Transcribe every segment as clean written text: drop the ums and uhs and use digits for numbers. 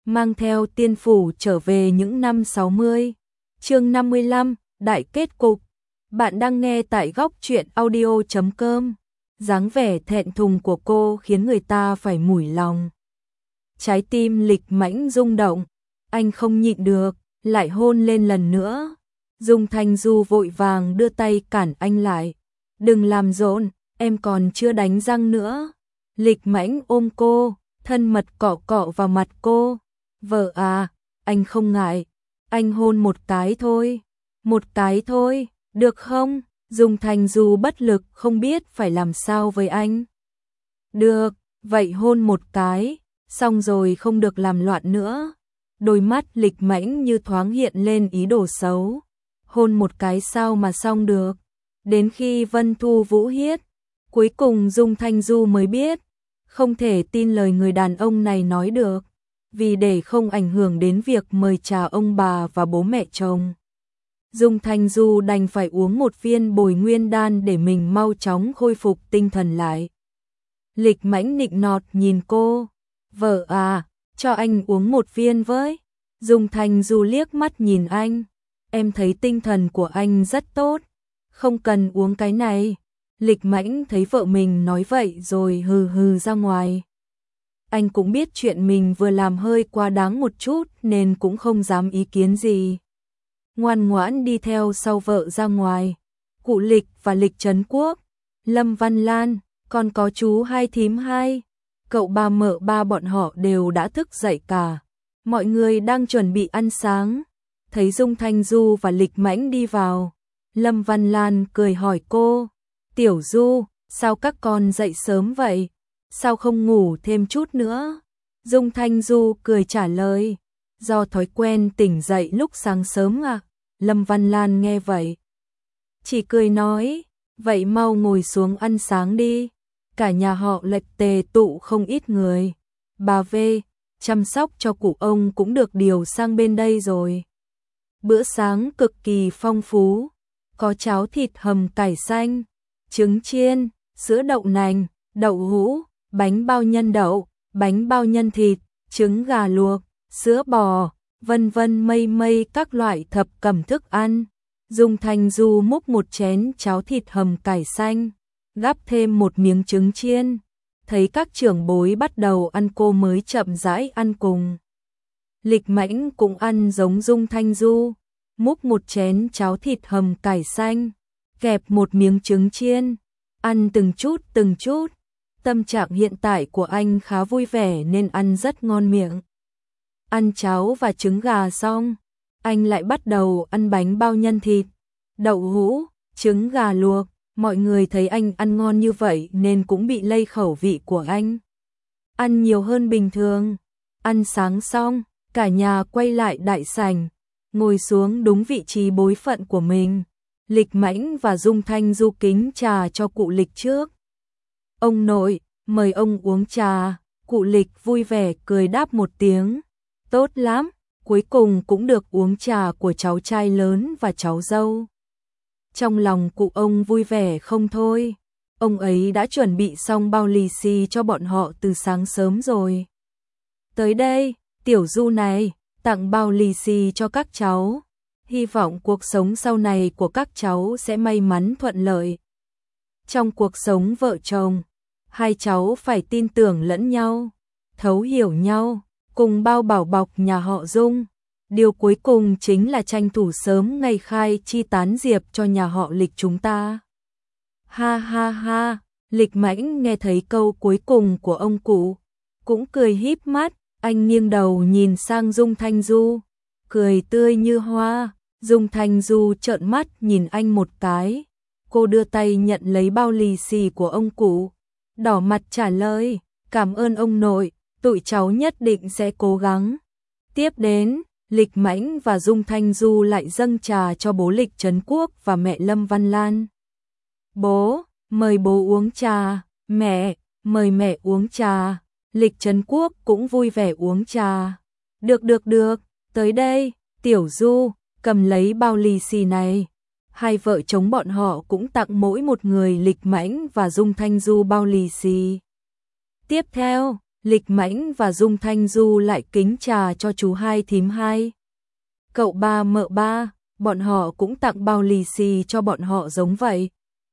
mang theo tiên phủ trở về những năm 60. Chương 55, đại kết cục. Bạn đang nghe tại góc truyện audio.com. Dáng vẻ thẹn thùng của cô khiến người ta phải mủi lòng. Trái tim Lịch Mãnh rung động, anh không nhịn được, lại hôn lên lần nữa. Dung Thanh Du vội vàng đưa tay cản anh lại. Đừng làm rộn, em còn chưa đánh răng nữa. Lịch Mãnh ôm cô, thân mật cọ cọ vào mặt cô. Vợ à, anh không ngại, anh hôn một cái thôi. Một cái thôi, được không? Dung Thanh Du bất lực không biết phải làm sao với anh. Được, vậy hôn một cái, xong rồi không được làm loạn nữa. Đôi mắt Lịch Mãnh như thoáng hiện lên ý đồ xấu. Hôn một cái sao mà xong được. Đến khi Vân Thu Vũ hiết, cuối cùng Dung Thanh Du mới biết, không thể tin lời người đàn ông này nói được, vì để không ảnh hưởng đến việc mời trà ông bà và bố mẹ chồng. Dung Thanh Du đành phải uống một viên bồi nguyên đan để mình mau chóng khôi phục tinh thần lại. Lịch Mãnh nịnh nọt nhìn cô, vợ à, cho anh uống một viên với. Dung Thanh Du liếc mắt nhìn anh, em thấy tinh thần của anh rất tốt, không cần uống cái này. Lịch Mãnh thấy vợ mình nói vậy rồi hừ hừ ra ngoài. Anh cũng biết chuyện mình vừa làm hơi quá đáng một chút nên cũng không dám ý kiến gì. Ngoan ngoãn đi theo sau vợ ra ngoài. Cụ Lịch và Lịch Trấn Quốc, Lâm Văn Lan, còn có chú hai thím hai, cậu ba mợ ba bọn họ đều đã thức dậy cả. Mọi người đang chuẩn bị ăn sáng. Thấy Dung Thanh Du và Lịch Mãnh đi vào, Lâm Văn Lan cười hỏi cô, Tiểu Du, sao các con dậy sớm vậy? Sao không ngủ thêm chút nữa? Dung Thanh Du cười trả lời, do thói quen tỉnh dậy lúc sáng sớm à? Lâm Văn Lan nghe vậy, chỉ cười nói, vậy mau ngồi xuống ăn sáng đi. Cả nhà họ Lệch tề tụ không ít người. Bà V, chăm sóc cho cụ ông cũng được điều sang bên đây rồi. Bữa sáng cực kỳ phong phú, có cháo thịt hầm cải xanh, trứng chiên, sữa đậu nành, đậu hũ, bánh bao nhân đậu, bánh bao nhân thịt, trứng gà luộc, sữa bò, vân vân mây mây các loại thập cẩm thức ăn. Dung Thanh Du múc một chén cháo thịt hầm cải xanh, gắp thêm một miếng trứng chiên. Thấy các trưởng bối bắt đầu ăn cô mới chậm rãi ăn cùng. Lịch Mãnh cũng ăn giống Dung Thanh Du, múc một chén cháo thịt hầm cải xanh, kẹp một miếng trứng chiên, ăn từng chút. Tâm trạng hiện tại của anh khá vui vẻ nên ăn rất ngon miệng. Ăn cháo và trứng gà xong, anh lại bắt đầu ăn bánh bao nhân thịt, đậu hũ, trứng gà luộc. Mọi người thấy anh ăn ngon như vậy nên cũng bị lây khẩu vị của anh. Ăn nhiều hơn bình thường. Ăn sáng xong, cả nhà quay lại đại sảnh, ngồi xuống đúng vị trí bối phận của mình. Lịch Mãnh và Dung Thanh Du kính trà cho cụ Lịch trước. Ông nội, mời ông uống trà. Cụ Lịch vui vẻ cười đáp một tiếng. Tốt lắm, cuối cùng cũng được uống trà của cháu trai lớn và cháu dâu. Trong lòng cụ ông vui vẻ không thôi. Ông ấy đã chuẩn bị xong bao lì xì cho bọn họ từ sáng sớm rồi. Tới đây, Tiểu Du này, tặng bao lì xì cho các cháu. Hy vọng cuộc sống sau này của các cháu sẽ may mắn thuận lợi. Trong cuộc sống vợ chồng, hai cháu phải tin tưởng lẫn nhau, thấu hiểu nhau, cùng bao bảo bọc nhà họ Dung. Điều cuối cùng chính là tranh thủ sớm ngày khai chi tán diệp cho nhà họ Lịch chúng ta. Ha ha ha, Lịch Mãnh nghe thấy câu cuối cùng của ông cụ, cũng cười híp mắt, anh nghiêng đầu nhìn sang Dung Thanh Du, cười tươi như hoa. Dung Thanh Du trợn mắt nhìn anh một cái, cô đưa tay nhận lấy bao lì xì của ông cụ, đỏ mặt trả lời, cảm ơn ông nội, tụi cháu nhất định sẽ cố gắng. Tiếp đến, Lịch Mãnh và Dung Thanh Du lại dâng trà cho bố Lịch Trấn Quốc và mẹ Lâm Văn Lan. Bố, mời bố uống trà, mẹ, mời mẹ uống trà. Lịch Trấn Quốc cũng vui vẻ uống trà. Được, tới đây, Tiểu Du, cầm lấy bao lì xì này. Hai vợ chồng bọn họ cũng tặng mỗi một người Lịch Mãnh và Dung Thanh Du bao lì xì. Tiếp theo, Lịch Mãnh và Dung Thanh Du lại kính trà cho chú hai thím hai. Cậu ba mợ ba, bọn họ cũng tặng bao lì xì cho bọn họ giống vậy.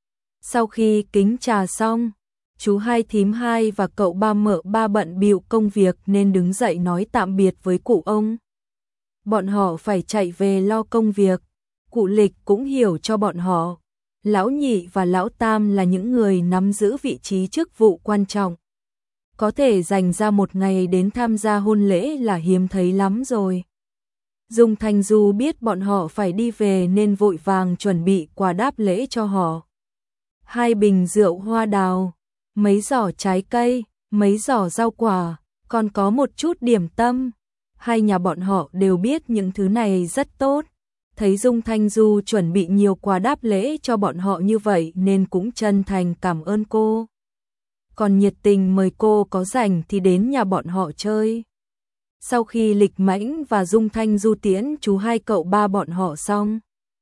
Sau khi kính trà xong, chú hai thím hai và cậu ba mợ ba bận bịu công việc nên đứng dậy nói tạm biệt với cụ ông. Bọn họ phải chạy về lo công việc, cụ Lịch cũng hiểu cho bọn họ. Lão nhị và lão tam là những người nắm giữ vị trí chức vụ quan trọng. Có thể dành ra một ngày đến tham gia hôn lễ là hiếm thấy lắm rồi. Dung Thanh Du biết bọn họ phải đi về nên vội vàng chuẩn bị quà đáp lễ cho họ. 2 bình rượu hoa đào, mấy giỏ trái cây, mấy giỏ rau quả, còn có một chút điểm tâm. Hai nhà bọn họ đều biết những thứ này rất tốt. Thấy Dung Thanh Du chuẩn bị nhiều quà đáp lễ cho bọn họ như vậy nên cũng chân thành cảm ơn cô. Còn nhiệt tình mời cô có rảnh thì đến nhà bọn họ chơi. Sau khi Lịch Mãnh và Dung Thanh Du tiễn chú hai cậu ba bọn họ xong,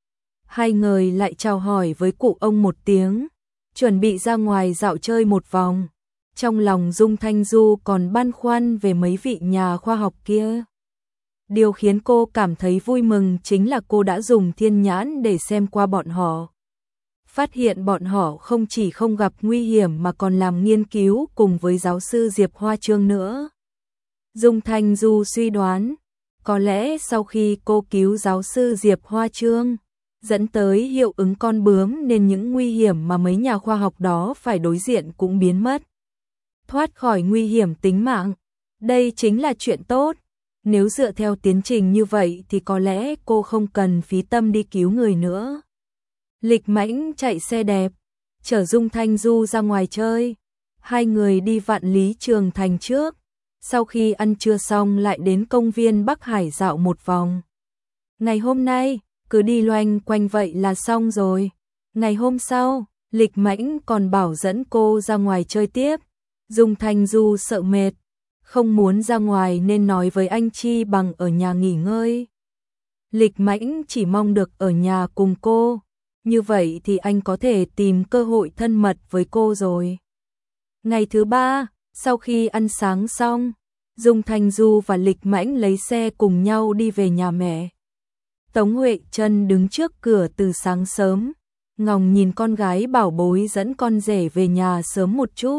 hai người lại chào hỏi với cụ ông một tiếng, chuẩn bị ra ngoài dạo chơi một vòng. Trong lòng Dung Thanh Du còn băn khoăn về mấy vị nhà khoa học kia. Điều khiến cô cảm thấy vui mừng chính là cô đã dùng thiên nhãn để xem qua bọn họ. Phát hiện bọn họ không chỉ không gặp nguy hiểm mà còn làm nghiên cứu cùng với giáo sư Diệp Hoa Trương nữa. Dung Thanh Du suy đoán, có lẽ sau khi cô cứu giáo sư Diệp Hoa Trương, dẫn tới hiệu ứng con bướm nên những nguy hiểm mà mấy nhà khoa học đó phải đối diện cũng biến mất. Thoát khỏi nguy hiểm tính mạng, đây chính là chuyện tốt. Nếu dựa theo tiến trình như vậy thì có lẽ cô không cần phí tâm đi cứu người nữa. Lịch Mãnh chạy xe đẹp, chở Dung Thanh Du ra ngoài chơi. Hai người đi Vạn Lý Trường Thành trước. Sau khi ăn trưa xong lại đến công viên Bắc Hải dạo một vòng. Ngày hôm nay, cứ đi loanh quanh vậy là xong rồi. Ngày hôm sau, Lịch Mãnh còn bảo dẫn cô ra ngoài chơi tiếp. Dung Thanh Du sợ mệt, không muốn ra ngoài nên nói với anh Chi Bằng ở nhà nghỉ ngơi. Lịch Mãnh chỉ mong được ở nhà cùng cô, như vậy thì anh có thể tìm cơ hội thân mật với cô rồi. Ngày thứ ba, sau khi ăn sáng xong, Dung Thanh Du và Lịch Mãnh lấy xe cùng nhau đi về nhà mẹ. Tống Huệ Trân đứng trước cửa từ sáng sớm, ngóng nhìn con gái bảo bối dẫn con rể về nhà sớm một chút.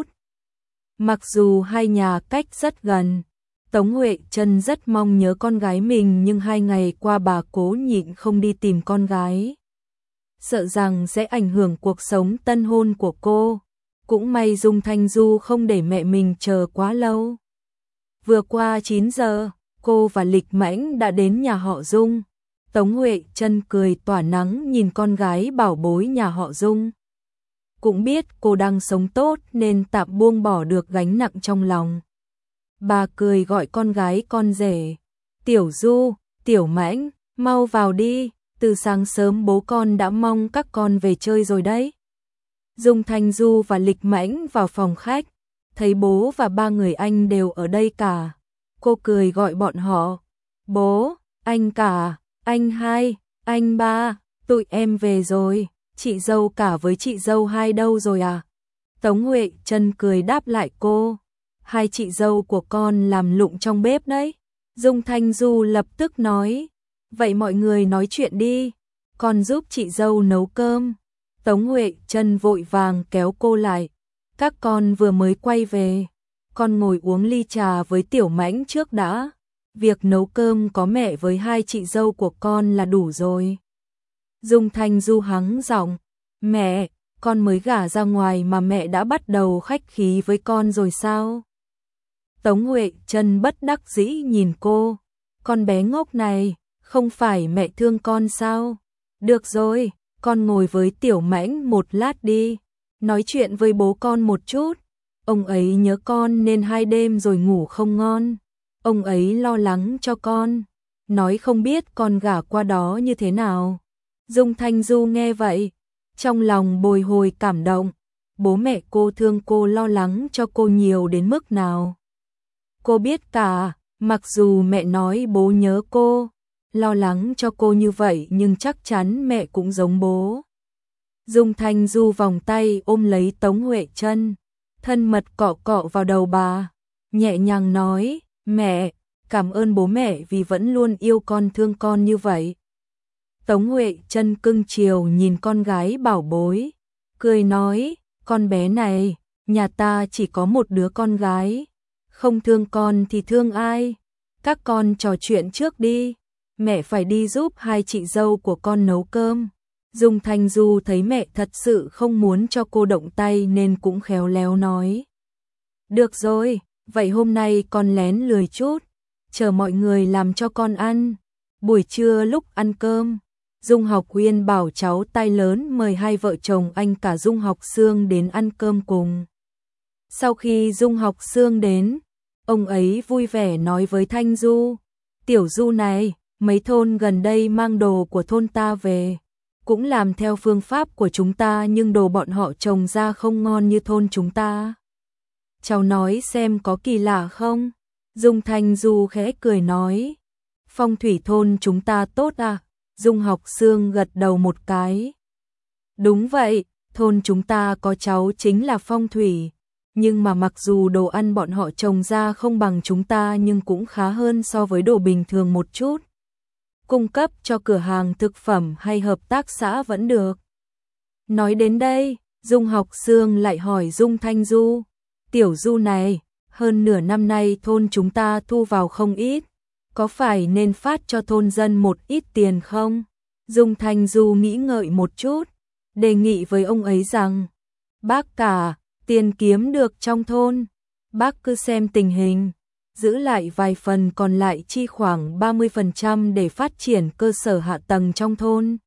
Mặc dù hai nhà cách rất gần, Tống Huệ Trân rất mong nhớ con gái mình nhưng 2 ngày qua bà cố nhịn không đi tìm con gái. Sợ rằng sẽ ảnh hưởng cuộc sống tân hôn của cô. Cũng may Dung Thanh Du không để mẹ mình chờ quá lâu. Vừa qua 9 giờ, cô và Lịch Mãnh đã đến nhà họ Dung. Tống Huệ Trân cười tỏa nắng nhìn con gái bảo bối nhà họ Dung. Cũng biết cô đang sống tốt nên tạm buông bỏ được gánh nặng trong lòng. Bà cười gọi con gái con rể. Tiểu Du, Tiểu Mãnh, mau vào đi, từ sáng sớm bố con đã mong các con về chơi rồi đấy. Dung Thanh Du và Lịch Mãnh vào phòng khách, thấy bố và 3 người anh đều ở đây cả. Cô cười gọi bọn họ. Bố, anh cả, anh hai, anh ba, tụi em về rồi. Chị dâu cả với chị dâu hai đâu rồi à? Tống Huệ Trân cười đáp lại cô. 2 chị dâu của con làm lụng trong bếp đấy. Dung Thanh Du lập tức nói. Vậy mọi người nói chuyện đi, con giúp chị dâu nấu cơm. Tống Huệ Trân vội vàng kéo cô lại. Các con vừa mới quay về, con ngồi uống ly trà với Tiểu Mãnh trước đã. Việc nấu cơm có mẹ với 2 chị dâu của con là đủ rồi. Dung Thanh Du hắng giọng, mẹ, con mới gả ra ngoài mà mẹ đã bắt đầu khách khí với con rồi sao? Tống Huệ Trân bất đắc dĩ nhìn cô, con bé ngốc này, không phải mẹ thương con sao? Được rồi, con ngồi với Tiểu Mãnh một lát đi, nói chuyện với bố con một chút. Ông ấy nhớ con nên 2 đêm rồi ngủ không ngon. Ông ấy lo lắng cho con, nói không biết con gả qua đó như thế nào. Dung Thanh Du nghe vậy, trong lòng bồi hồi cảm động. Bố mẹ cô thương cô, lo lắng cho cô nhiều đến mức nào. Cô biết cả, mặc dù mẹ nói bố nhớ cô, lo lắng cho cô như vậy nhưng chắc chắn mẹ cũng giống bố. Dung Thanh Du vòng tay ôm lấy Tống Huệ Trân, thân mật cọ cọ vào đầu bà. nhẹ nhàng nói, mẹ, cảm ơn bố mẹ vì vẫn luôn yêu con thương con như vậy. Tống Huệ Trân cưng chiều nhìn con gái bảo bối, cười nói, con bé này, nhà ta chỉ có một đứa con gái, không thương con thì thương ai, các con trò chuyện trước đi, mẹ phải đi giúp hai chị dâu của con nấu cơm. Dung Thanh Du thấy mẹ thật sự không muốn cho cô động tay nên cũng khéo léo nói. Được rồi, vậy hôm nay con lén lười chút, chờ mọi người làm cho con ăn. Buổi trưa lúc ăn cơm, Dung Học Uyên bảo cháu tai lớn mời hai vợ chồng anh cả Dung Học Sương đến ăn cơm cùng. Sau khi Dung Học Sương đến, ông ấy vui vẻ nói với Thanh Du, Tiểu Du này, mấy thôn gần đây mang đồ của thôn ta về, cũng làm theo phương pháp của chúng ta nhưng đồ bọn họ trồng ra không ngon như thôn chúng ta. Cháu nói xem có kỳ lạ không? Dung Thanh Du khẽ cười nói, phong thủy thôn chúng ta tốt à? Dung Học Sương gật đầu một cái. Đúng vậy, thôn chúng ta có cháu chính là phong thủy, nhưng mà mặc dù đồ ăn bọn họ trồng ra không bằng chúng ta nhưng cũng khá hơn so với đồ bình thường một chút. Cung cấp cho cửa hàng thực phẩm hay hợp tác xã vẫn được. Nói đến đây, Dung Học Sương lại hỏi Dung Thanh Du, Tiểu Du này, hơn nửa năm nay thôn chúng ta thu vào không ít, có phải nên phát cho thôn dân một ít tiền không? Dung Thanh Du nghĩ ngợi một chút, đề nghị với ông ấy rằng, bác cả, tiền kiếm được trong thôn, bác cứ xem tình hình, giữ lại vài phần còn lại chi khoảng 30% để phát triển cơ sở hạ tầng trong thôn.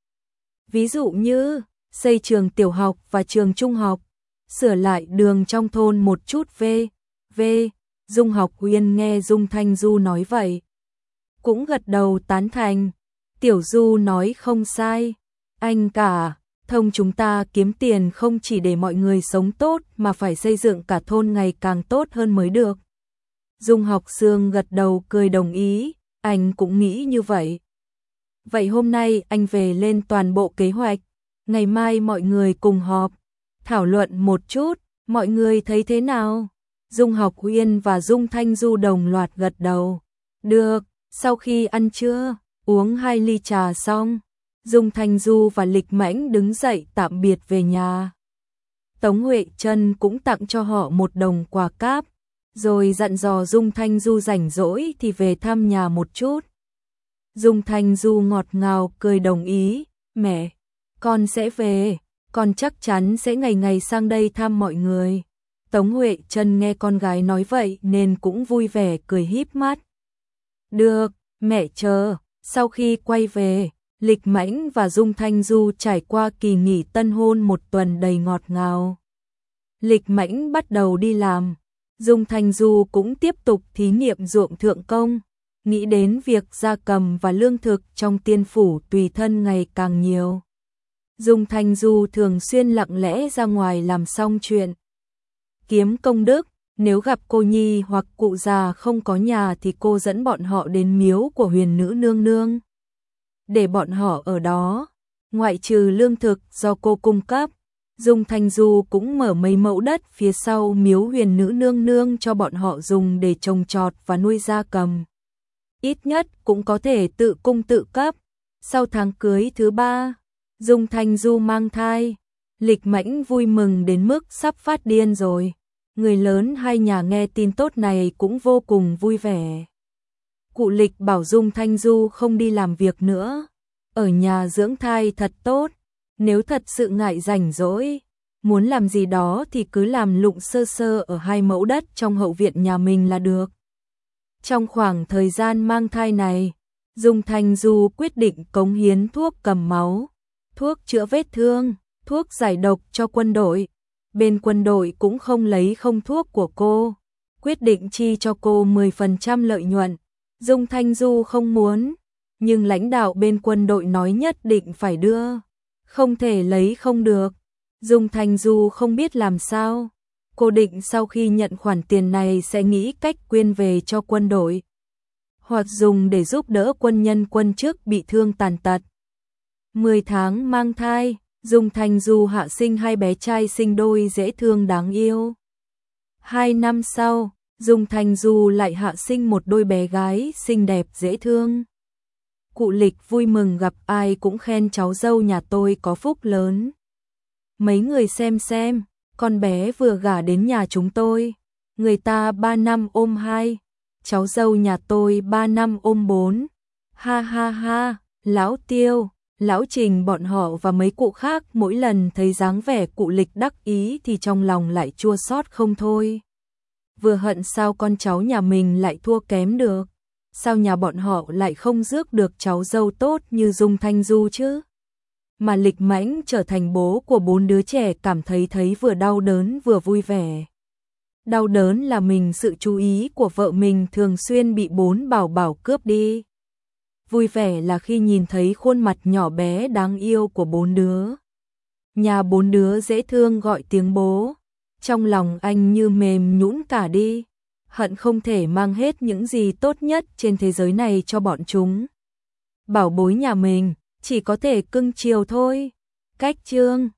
Ví dụ như, xây trường tiểu học và trường trung học, sửa lại đường trong thôn một chút v. Dung Học Uyên nghe Dung Thanh Du nói vậy, cũng gật đầu tán thành. Tiểu Du nói không sai, anh cả, thông chúng ta kiếm tiền không chỉ để mọi người sống tốt mà phải xây dựng cả thôn ngày càng tốt hơn mới được. Dung Học Sương gật đầu cười đồng ý, anh cũng nghĩ như vậy. Vậy hôm nay anh về lên toàn bộ kế hoạch, ngày mai mọi người cùng họp, thảo luận một chút, mọi người thấy thế nào? Dung Học Uyên và Dung Thanh Du đồng loạt gật đầu. Được, sau khi ăn trưa, uống 2 ly trà xong, Dung Thanh Du và Lịch Mãnh đứng dậy tạm biệt về nhà. Tống Huệ Trân cũng tặng cho họ một đồng quà cáp, rồi dặn dò Dung Thanh Du rảnh rỗi thì về thăm nhà một chút. Dung Thanh Du ngọt ngào cười đồng ý, mẹ, con sẽ về, con chắc chắn sẽ ngày ngày sang đây thăm mọi người. Tống Huệ Trân nghe con gái nói vậy nên cũng vui vẻ cười híp mắt. Được, mẹ chờ. Sau khi quay về, Lịch Mãnh và Dung Thanh Du trải qua kỳ nghỉ tân hôn một tuần đầy ngọt ngào. Lịch Mãnh bắt đầu đi làm, Dung Thanh Du cũng tiếp tục thí nghiệm ruộng thượng công, nghĩ đến việc gia cầm và lương thực trong tiên phủ tùy thân ngày càng nhiều. Dung Thanh Du thường xuyên lặng lẽ ra ngoài làm xong chuyện kiếm công đức, nếu gặp cô nhi hoặc cụ già không có nhà thì cô dẫn bọn họ đến miếu của Huyền Nữ Nương Nương, để bọn họ ở đó. Ngoại trừ lương thực do cô cung cấp, Dung Thanh Du cũng mở mấy mẫu đất phía sau miếu Huyền Nữ Nương Nương cho bọn họ dùng để trồng trọt và nuôi gia cầm. Ít nhất cũng có thể tự cung tự cấp. Sau tháng cưới thứ 3, Dung Thanh Du mang thai, Lịch Mãnh vui mừng đến mức sắp phát điên rồi. Người lớn hai nhà nghe tin tốt này cũng vô cùng vui vẻ. Cụ Lịch bảo Dung Thanh Du không đi làm việc nữa, ở nhà dưỡng thai thật tốt, nếu thật sự ngại rảnh rỗi, muốn làm gì đó thì cứ làm lụng sơ sơ ở 2 mẫu đất trong hậu viện nhà mình là được. Trong khoảng thời gian mang thai này, Dung Thanh Du quyết định cống hiến thuốc cầm máu, thuốc chữa vết thương, thuốc giải độc cho quân đội. Bên quân đội cũng không lấy không thuốc của cô, quyết định chi cho cô 10% lợi nhuận. Dung Thanh Du không muốn, nhưng lãnh đạo bên quân đội nói nhất định phải đưa, không thể lấy không được. Dung Thanh Du không biết làm sao, cô định sau khi nhận khoản tiền này sẽ nghĩ cách quyên về cho quân đội, hoặc dùng để giúp đỡ quân nhân quân chức bị thương tàn tật. 10 tháng mang thai, Dung Thanh Du hạ sinh 2 bé trai sinh đôi dễ thương đáng yêu. 2 năm sau, Dung Thanh Du lại hạ sinh một đôi bé gái xinh đẹp dễ thương. Cụ Lịch vui mừng gặp ai cũng khen cháu dâu nhà tôi có phúc lớn. Mấy người xem, con bé vừa gả đến nhà chúng tôi, người ta 3 năm ôm 2, cháu dâu nhà tôi 3 năm ôm 4. Ha ha ha, lão Tiêu, lão Trình bọn họ và mấy cụ khác mỗi lần thấy dáng vẻ cụ Lịch đắc ý thì trong lòng lại chua xót không thôi. Vừa hận sao con cháu nhà mình lại thua kém được, sao nhà bọn họ lại không rước được cháu dâu tốt như Dung Thanh Du chứ. Mà Lịch Mãnh trở thành bố của 4 đứa trẻ cảm thấy vừa đau đớn vừa vui vẻ. Đau đớn là mình sự chú ý của vợ mình thường xuyên bị 4 bảo bảo cướp đi. Vui vẻ là khi nhìn thấy khuôn mặt nhỏ bé đáng yêu của 4 đứa. Nhà 4 đứa dễ thương gọi tiếng bố. Trong lòng anh như mềm nhũn cả đi. Hận không thể mang hết những gì tốt nhất trên thế giới này cho bọn chúng. Bảo bối nhà mình chỉ có thể cưng chiều thôi. Cách chương